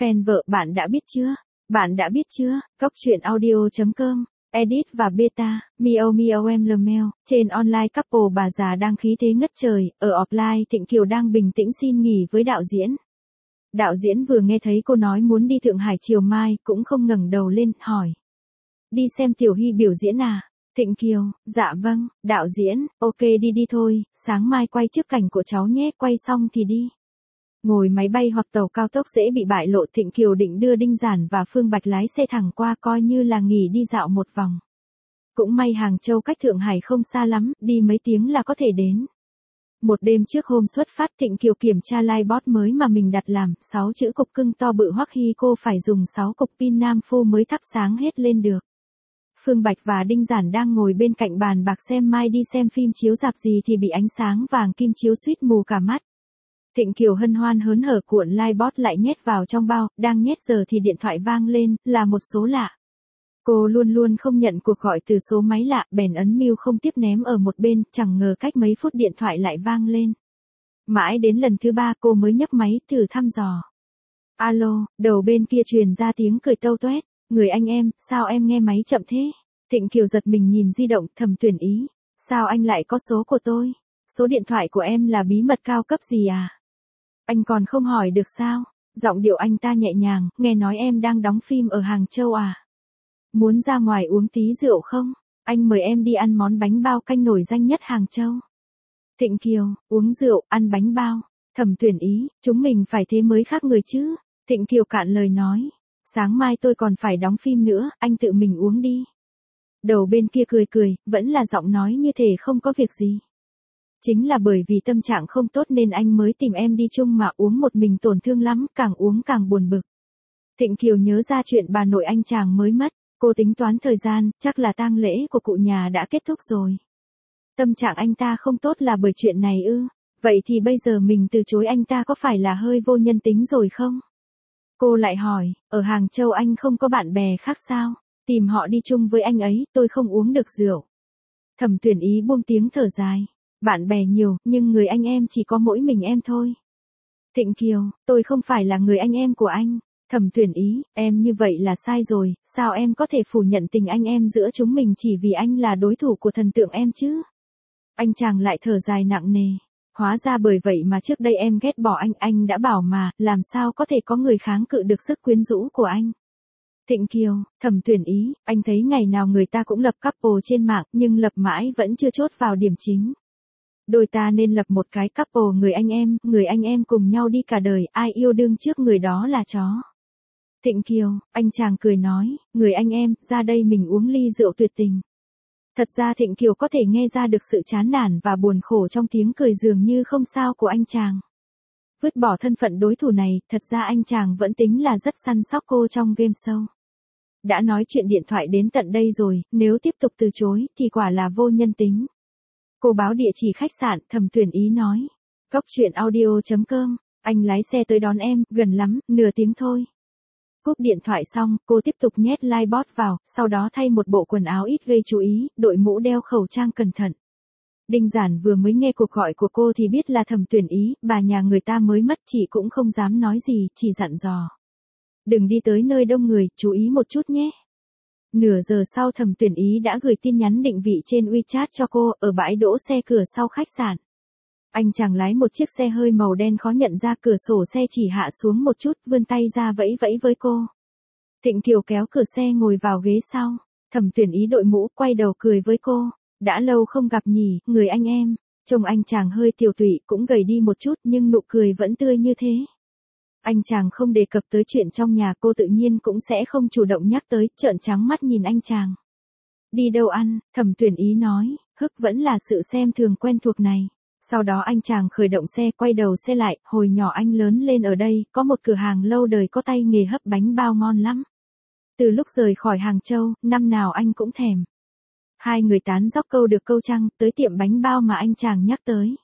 Fan vợ bạn đã biết chưa? Bạn đã biết chưa? Cóc truyện audio.com, edit và beta, Miao Miao em Lemel, trên online couple bà già đang khí thế ngất trời, ở offline Thịnh Kiều đang bình tĩnh xin nghỉ với đạo diễn. Đạo diễn vừa nghe thấy cô nói muốn đi Thượng Hải chiều mai, cũng không ngẩng đầu lên, hỏi. Đi xem Tiểu Hy biểu diễn à? Thịnh Kiều, dạ vâng, đạo diễn, ok đi thôi, sáng mai quay trước cảnh của cháu nhé, quay xong thì đi. Ngồi máy bay hoặc tàu cao tốc dễ bị bại lộ, Thịnh Kiều định đưa Đinh Giản và Phương Bạch lái xe thẳng qua coi như là nghỉ đi dạo một vòng. Cũng may Hàng Châu cách Thượng Hải không xa lắm, đi mấy tiếng là có thể đến. Một đêm trước hôm xuất phát, Thịnh Kiều kiểm tra livebot mới mà mình đặt làm, 6 chữ cục cưng to bự hoắc hi cô phải dùng 6 cục pin Nam Phu mới thắp sáng hết lên được. Phương Bạch và Đinh Giản đang ngồi bên cạnh bàn bạc xem mai đi xem phim chiếu rạp gì thì bị ánh sáng vàng kim chiếu suýt mù cả mắt. Thịnh Kiều hân hoan hớn hở cuộn livebot lại nhét vào trong bao, đang nhét giờ thì điện thoại vang lên, là một số lạ. Cô luôn luôn không nhận cuộc gọi từ số máy lạ, bèn ấn mute không tiếp ném ở một bên, chẳng ngờ cách mấy phút điện thoại lại vang lên. Mãi đến lần thứ 3 cô mới nhấc máy thử thăm dò. Alo, đầu bên kia truyền ra tiếng cười tâu toét. Người anh em, sao em nghe máy chậm thế? Thịnh Kiều giật mình nhìn di động, thầm tuyển ý. Sao anh lại có số của tôi? Số điện thoại của em là bí mật cao cấp gì à? Anh còn không hỏi được sao? Giọng điệu anh ta nhẹ nhàng, nghe nói em đang đóng phim ở Hàng Châu à? Muốn ra ngoài uống tí rượu không? Anh mời em đi ăn món bánh bao canh nổi danh nhất Hàng Châu. Thịnh Kiều, uống rượu, ăn bánh bao. Thẩm tuyển ý, chúng mình phải thế mới khác người chứ. Thịnh Kiều cạn lời nói. Sáng mai tôi còn phải đóng phim nữa, anh tự mình uống đi. Đầu bên kia cười, vẫn là giọng nói như thể không có việc gì. Chính là bởi vì tâm trạng không tốt nên anh mới tìm em đi chung mà uống một mình tổn thương lắm, càng uống càng buồn bực. Thịnh Kiều nhớ ra chuyện bà nội anh chàng mới mất, cô tính toán thời gian, chắc là tang lễ của cụ nhà đã kết thúc rồi. Tâm trạng anh ta không tốt là bởi chuyện này ư? Vậy thì bây giờ mình từ chối anh ta có phải là hơi vô nhân tính rồi không? Cô lại hỏi, ở Hàng Châu anh không có bạn bè khác sao? Tìm họ đi chung với anh ấy, tôi không uống được rượu. Thẩm tuyển ý buông tiếng thở dài. Bạn bè nhiều, nhưng người anh em chỉ có mỗi mình em thôi. Thịnh Kiều, tôi không phải là người anh em của anh. Thẩm tuyển ý, em như vậy là sai rồi, sao em có thể phủ nhận tình anh em giữa chúng mình chỉ vì anh là đối thủ của thần tượng em chứ? Anh chàng lại thở dài nặng nề. Hóa ra bởi vậy mà trước đây em ghét bỏ anh đã bảo mà, làm sao có thể có người kháng cự được sức quyến rũ của anh. Thịnh Kiều, thẩm tuyển ý, anh thấy ngày nào người ta cũng lập couple trên mạng, nhưng lập mãi vẫn chưa chốt vào điểm chính. Đôi ta nên lập một cái couple người anh em cùng nhau đi cả đời, ai yêu đương trước người đó là chó. Thịnh Kiều, anh chàng cười nói, người anh em, ra đây mình uống ly rượu tuyệt tình. Thật ra Thịnh Kiều có thể nghe ra được sự chán nản và buồn khổ trong tiếng cười dường như không sao của anh chàng. Vứt bỏ thân phận đối thủ này, thật ra anh chàng vẫn tính là rất săn sóc cô trong game show. Đã nói chuyện điện thoại đến tận đây rồi, nếu tiếp tục từ chối, thì quả là vô nhân tính. Cô báo địa chỉ khách sạn, thẩm tuyển ý nói. Cóc truyện audio.com, anh lái xe tới đón em, gần lắm, nửa tiếng thôi. Cúp điện thoại xong, cô tiếp tục nhét livebot vào, sau đó thay một bộ quần áo ít gây chú ý, đội mũ đeo khẩu trang cẩn thận. Đinh Giản vừa mới nghe cuộc gọi của cô thì biết là thẩm tuyển ý, bà nhà người ta mới mất, chị cũng không dám nói gì, chỉ dặn dò. Đừng đi tới nơi đông người, chú ý một chút nhé. Nửa giờ sau thẩm tuyển ý đã gửi tin nhắn định vị trên WeChat cho cô, ở bãi đỗ xe cửa sau khách sạn. Anh chàng lái một chiếc xe hơi màu đen khó nhận ra, cửa sổ xe chỉ hạ xuống một chút, vươn tay ra vẫy vẫy với cô. Thịnh Kiều kéo cửa xe ngồi vào ghế sau. Thẩm tuyển ý đội mũ, quay đầu cười với cô. Đã lâu không gặp nhỉ, người anh em. Trông anh chàng hơi tiều tụy, cũng gầy đi một chút nhưng nụ cười vẫn tươi như thế. Anh chàng không đề cập tới chuyện trong nhà, cô tự nhiên cũng sẽ không chủ động nhắc tới, trợn trắng mắt nhìn anh chàng. Đi đâu ăn, thẩm tuyển ý nói, vẫn là sự xem thường quen thuộc này. Sau đó anh chàng khởi động xe, quay đầu xe lại, hồi nhỏ anh lớn lên ở đây, có một cửa hàng lâu đời có tay nghề hấp bánh bao ngon lắm. Từ lúc rời khỏi Hàng Châu, năm nào anh cũng thèm. Hai người tán dóc câu được câu trăng, tới tiệm bánh bao mà anh chàng nhắc tới.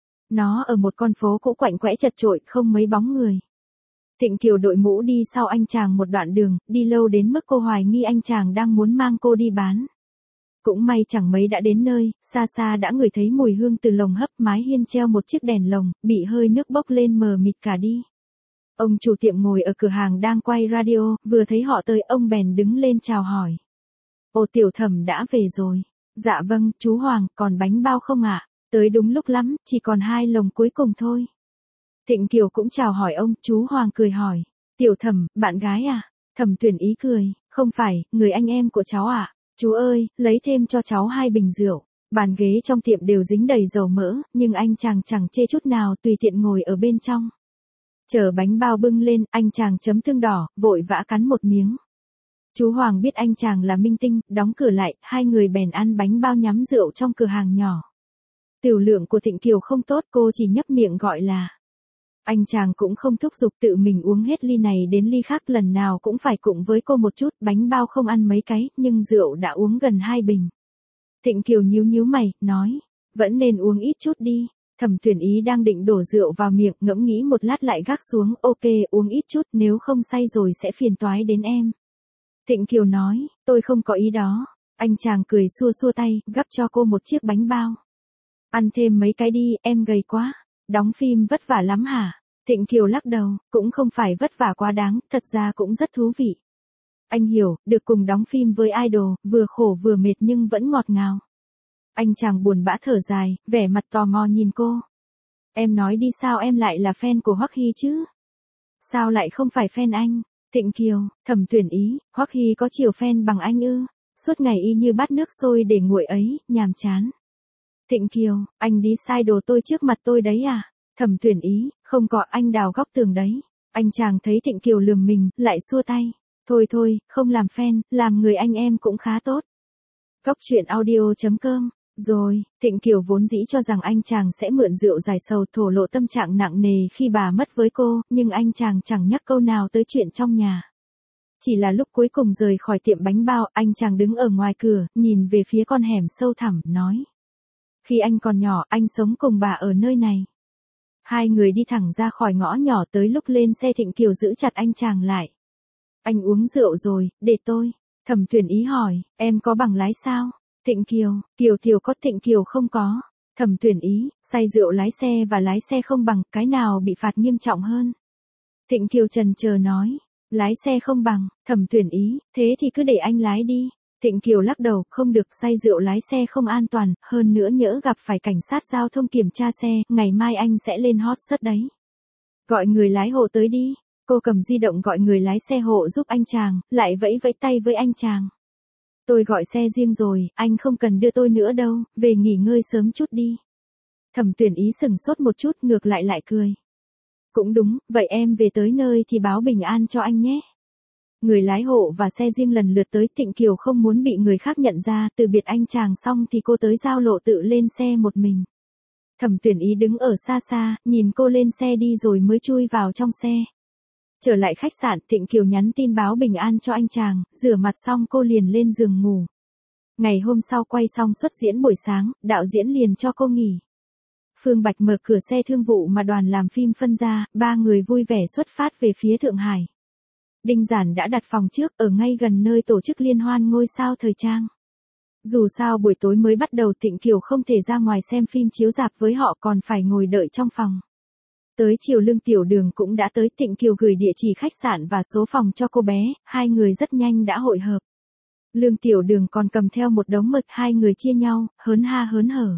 Nó ở một con phố cũ quạnh quẽ chật chội, không mấy bóng người. Thịnh Kiều đội mũ đi sau anh chàng một đoạn đường, đi lâu đến mức cô hoài nghi anh chàng đang muốn mang cô đi bán. Cũng may chẳng mấy đã đến nơi, xa xa đã ngửi thấy mùi hương từ lồng hấp, mái hiên treo một chiếc đèn lồng, bị hơi nước bốc lên mờ mịt cả đi. Ông chủ tiệm ngồi ở cửa hàng đang quay radio, vừa thấy họ tới ông bèn đứng lên chào hỏi. Ồ Tiểu Thẩm đã về rồi. Dạ vâng, chú Hoàng, còn bánh bao không ạ? Tới đúng lúc lắm, chỉ còn 2 lồng cuối cùng thôi. Thịnh Kiều cũng chào hỏi ông, chú Hoàng cười hỏi. Tiểu Thẩm, bạn gái à? Thẩm Tuyển Ý cười, không phải, người anh em của cháu ạ. Chú ơi, lấy thêm cho cháu 2 bình rượu. Bàn ghế trong tiệm đều dính đầy dầu mỡ, nhưng anh chàng chẳng chê chút nào, tùy tiện ngồi ở bên trong. Chờ bánh bao bưng lên, anh chàng chấm tương đỏ, vội vã cắn một miếng. Chú Hoàng biết anh chàng là minh tinh, đóng cửa lại, 2 người bèn ăn bánh bao nhắm rượu trong cửa hàng nhỏ. Tiểu lượng của Thịnh Kiều không tốt, cô chỉ nhấp miệng gọi là. Anh chàng cũng không thúc giục tự mình uống hết ly này đến ly khác, lần nào cũng phải cùng với cô một chút, bánh bao không ăn mấy cái, nhưng rượu đã uống gần 2 bình. Thịnh Kiều nhíu mày, nói, vẫn nên uống ít chút đi. Thẩm Tuyển Ý đang định đổ rượu vào miệng, ngẫm nghĩ một lát lại gác xuống, ok, uống ít chút, nếu không say rồi sẽ phiền toái đến em. Thịnh Kiều nói, tôi không có ý đó. Anh chàng cười xua tay, gắp cho cô một chiếc bánh bao. Ăn thêm mấy cái đi, em gầy quá. Đóng phim vất vả lắm hả? Thịnh Kiều lắc đầu, cũng không phải vất vả quá đáng, thật ra cũng rất thú vị. Anh hiểu, được cùng đóng phim với idol, vừa khổ vừa mệt nhưng vẫn ngọt ngào. Anh chàng buồn bã thở dài, vẻ mặt tò mò nhìn cô. Em nói đi, sao em lại là fan của Hoắc Hy chứ? Sao lại không phải fan anh? Thịnh Kiều, Thẩm Tuyển Ý, Hoắc Hy có chiều fan bằng anh ư? Suốt ngày y như bát nước sôi để nguội ấy, nhàm chán. Thịnh Kiều, anh đi sai đồ tôi trước mặt tôi đấy à? Thẩm Tuyển Ý, không có, anh đào góc tường đấy. Anh chàng thấy Thịnh Kiều lườm mình, lại xua tay. Thôi, không làm fan, làm người anh em cũng khá tốt. Góc truyện audio.com. Rồi, Thịnh Kiều vốn dĩ cho rằng anh chàng sẽ mượn rượu giải sầu thổ lộ tâm trạng nặng nề khi bà mất với cô, nhưng anh chàng chẳng nhắc câu nào tới chuyện trong nhà. Chỉ là lúc cuối cùng rời khỏi tiệm bánh bao, anh chàng đứng ở ngoài cửa, nhìn về phía con hẻm sâu thẳm, nói. Khi anh còn nhỏ, anh sống cùng bà ở nơi này. 2 người đi thẳng ra khỏi ngõ nhỏ, tới lúc lên xe Thịnh Kiều giữ chặt anh chàng lại. Anh uống rượu rồi, để tôi. Thẩm Tuyển Ý hỏi, em có bằng lái sao? Thịnh Kiều, Kiều có, Thịnh Kiều không có. Thẩm Tuyển Ý, say rượu lái xe và lái xe không bằng, cái nào bị phạt nghiêm trọng hơn? Thịnh Kiều chần chờ nói, lái xe không bằng. Thẩm Tuyển Ý, thế thì cứ để anh lái đi. Thịnh Kiều lắc đầu, không được, say rượu lái xe không an toàn, hơn nữa nhỡ gặp phải cảnh sát giao thông kiểm tra xe, ngày mai anh sẽ lên hot search đấy. Gọi người lái hộ tới đi. Cô cầm di động gọi người lái xe hộ giúp anh chàng, lại vẫy tay với anh chàng. Tôi gọi xe riêng rồi, anh không cần đưa tôi nữa đâu, về nghỉ ngơi sớm chút đi. Thẩm Tuyển Ý sừng sốt một chút, ngược lại cười. Cũng đúng, vậy em về tới nơi thì báo bình an cho anh nhé. Người lái hộ và xe riêng lần lượt tới, Thịnh Kiều không muốn bị người khác nhận ra, từ biệt anh chàng xong thì cô tới giao lộ tự lên xe một mình. Thẩm Tuyển Ý đứng ở xa, nhìn cô lên xe đi rồi mới chui vào trong xe. Trở lại khách sạn, Thịnh Kiều nhắn tin báo bình an cho anh chàng, rửa mặt xong cô liền lên giường ngủ. Ngày hôm sau quay xong suất diễn buổi sáng, đạo diễn liền cho cô nghỉ. Phương Bạch mở cửa xe thương vụ mà đoàn làm phim phân ra, 3 người vui vẻ xuất phát về phía Thượng Hải. Đinh Giản đã đặt phòng trước, ở ngay gần nơi tổ chức liên hoan ngôi sao thời trang. Dù sao buổi tối mới bắt đầu, Thịnh Kiều không thể ra ngoài xem phim chiếu rạp với họ, còn phải ngồi đợi trong phòng. Tới chiều Lương Tiểu Đường cũng đã tới, Thịnh Kiều gửi địa chỉ khách sạn và số phòng cho cô bé, 2 người rất nhanh đã hội hợp. Lương Tiểu Đường còn cầm theo một đống mực, 2 người chia nhau, hớn hở.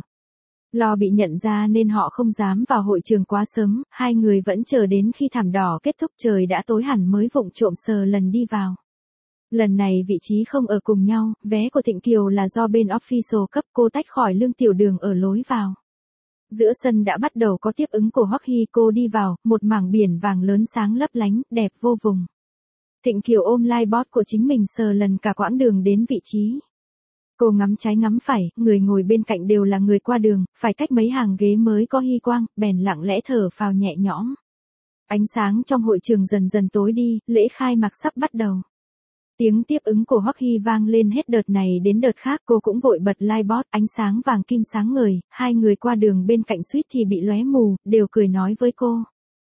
Lo bị nhận ra nên họ không dám vào hội trường quá sớm, 2 người vẫn chờ đến khi thảm đỏ kết thúc trời đã tối hẳn mới vụng trộm sờ lần đi vào. Lần này vị trí không ở cùng nhau, vé của Thịnh Kiều là do bên official cấp, cô tách khỏi Lương Tiểu Đường ở lối vào. Giữa sân đã bắt đầu có tiếp ứng của Hoắc Hy, cô đi vào, một mảng biển vàng lớn sáng lấp lánh, đẹp vô vùng. Thịnh Kiều ôm livebot của chính mình sờ lần cả quãng đường đến vị trí. Cô ngắm trái ngắm phải, người ngồi bên cạnh đều là người qua đường, phải cách mấy hàng ghế mới có hy quang, bèn lặng lẽ thở phào nhẹ nhõm. Ánh sáng trong hội trường dần tối đi, lễ khai mạc sắp bắt đầu. Tiếng tiếp ứng của Hoắc Hy vang lên hết đợt này đến đợt khác, cô cũng vội bật livebot, ánh sáng vàng kim sáng ngời, 2 người qua đường bên cạnh suýt thì bị lóe mù, đều cười nói với cô.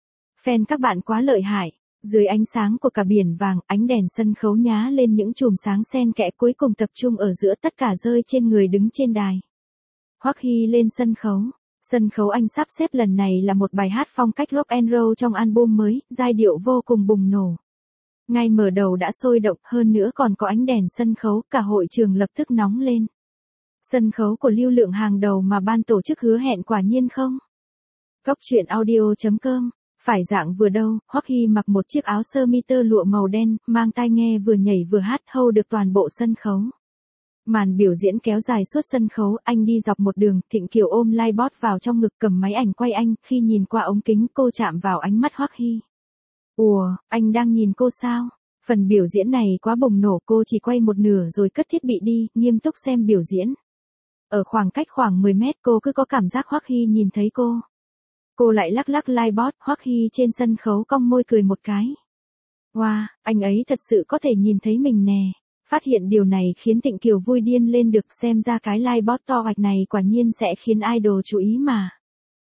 Fan các bạn quá lợi hại. Dưới ánh sáng của cả biển vàng, ánh đèn sân khấu nhá lên những chùm sáng xen kẽ, cuối cùng tập trung ở giữa, tất cả rơi trên người đứng trên đài. Hoắc Hy lên sân khấu. Sân khấu anh sắp xếp lần này là một bài hát phong cách rock and roll trong album mới, giai điệu vô cùng bùng nổ. Ngay mở đầu đã sôi động, hơn nữa còn có ánh đèn sân khấu, cả hội trường lập tức nóng lên. Sân khấu của lưu lượng hàng đầu mà ban tổ chức hứa hẹn quả nhiên không? Góc truyện audio.com. Phải dạng vừa đâu, Hoắc Hy mặc một chiếc áo sơ mi tơ lụa màu đen, mang tai nghe vừa nhảy vừa hát hold được toàn bộ sân khấu. Màn biểu diễn kéo dài suốt sân khấu, anh đi dọc một đường, Thịnh Kiều ôm livebot vào trong ngực cầm máy ảnh quay anh, khi nhìn qua ống kính cô chạm vào ánh mắt Hoắc Hy. Ủa, anh đang nhìn cô sao? Phần biểu diễn này quá bùng nổ, cô chỉ quay một nửa rồi cất thiết bị đi, nghiêm túc xem biểu diễn. Ở khoảng cách khoảng 10 mét cô cứ có cảm giác Hoắc Hy nhìn thấy cô. Cô lại lắc lắc livebot, Hoắc Hy trên sân khấu cong môi cười một cái. Wow, anh ấy thật sự có thể nhìn thấy mình nè. Phát hiện điều này khiến Thịnh Kiều vui điên lên được, xem ra cái livebot to hoạch này quả nhiên sẽ khiến idol chú ý mà.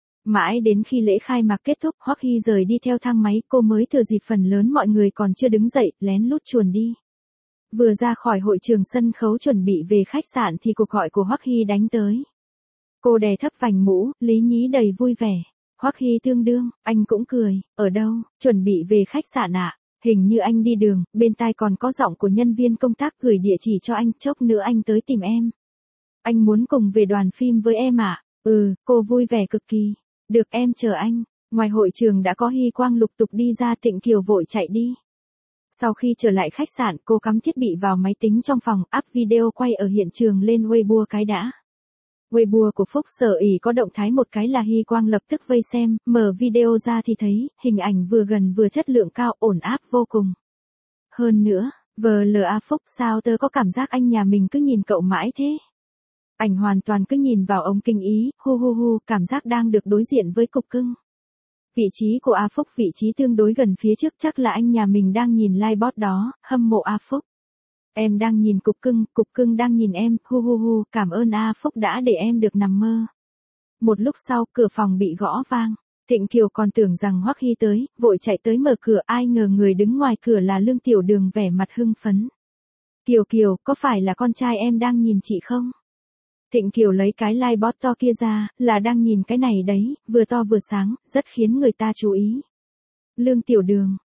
Mãi đến khi lễ khai mạc kết thúc, Hoắc Hy rời đi theo thang máy, cô mới thừa dịp phần lớn mọi người còn chưa đứng dậy, lén lút chuồn đi. Vừa ra khỏi hội trường sân khấu chuẩn bị về khách sạn thì cuộc gọi của Hoắc Hy đánh tới. Cô đè thấp vành mũ, lý nhí đầy vui vẻ. Hoắc Hy tương đương, anh cũng cười, ở đâu, chuẩn bị về khách sạn ạ. Hình như anh đi đường, bên tai còn có giọng của nhân viên công tác gửi địa chỉ cho anh, chốc nữa anh tới tìm em. Anh muốn cùng về đoàn phim với em ạ. Cô vui vẻ cực kỳ. Được, em chờ anh. Ngoài hội trường đã có Hy Quang lục tục đi ra, Thịnh Kiều vội chạy đi. Sau khi trở lại khách sạn, cô cắm thiết bị vào máy tính trong phòng, up video quay ở hiện trường lên Weibo cái đã. Weibo của Phúc Sở ỷ có động thái một cái là Hy Quang lập tức vây xem, mở video ra thì thấy, hình ảnh vừa gần vừa chất lượng cao, ổn áp vô cùng. Hơn nữa, VLA Phúc, sao tớ có cảm giác anh nhà mình cứ nhìn cậu mãi thế? Ảnh hoàn toàn cứ nhìn vào ống kính ý, cảm giác đang được đối diện với cục cưng. Vị trí của A Phúc, vị trí tương đối gần phía trước, chắc là anh nhà mình đang nhìn livebot đó, hâm mộ A Phúc. Em đang nhìn cục cưng đang nhìn em, cảm ơn A Phúc đã để em được nằm mơ. Một lúc sau, cửa phòng bị gõ vang. Thịnh Kiều còn tưởng rằng Hoắc Hy tới, vội chạy tới mở cửa, ai ngờ người đứng ngoài cửa là Lương Tiểu Đường vẻ mặt hưng phấn. Kiều, có phải là con trai em đang nhìn chị không? Thịnh Kiều lấy cái livebot to kia ra, là đang nhìn cái này đấy, vừa to vừa sáng, rất khiến người ta chú ý. Lương Tiểu Đường,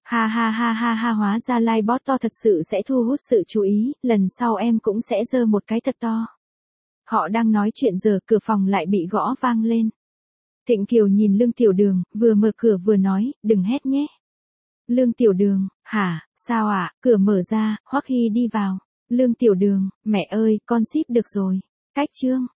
ha, hóa ra livebot to thật sự sẽ thu hút sự chú ý, lần sau em cũng sẽ giơ một cái thật to. Họ đang nói chuyện giờ cửa phòng lại bị gõ vang lên. Thịnh Kiều nhìn Lương Tiểu Đường, vừa mở cửa vừa nói, đừng hét nhé. Lương Tiểu Đường, hả, sao ạ, cửa mở ra, Hoắc Hy đi vào. Lương Tiểu Đường, mẹ ơi, con ship được rồi. Cách chương.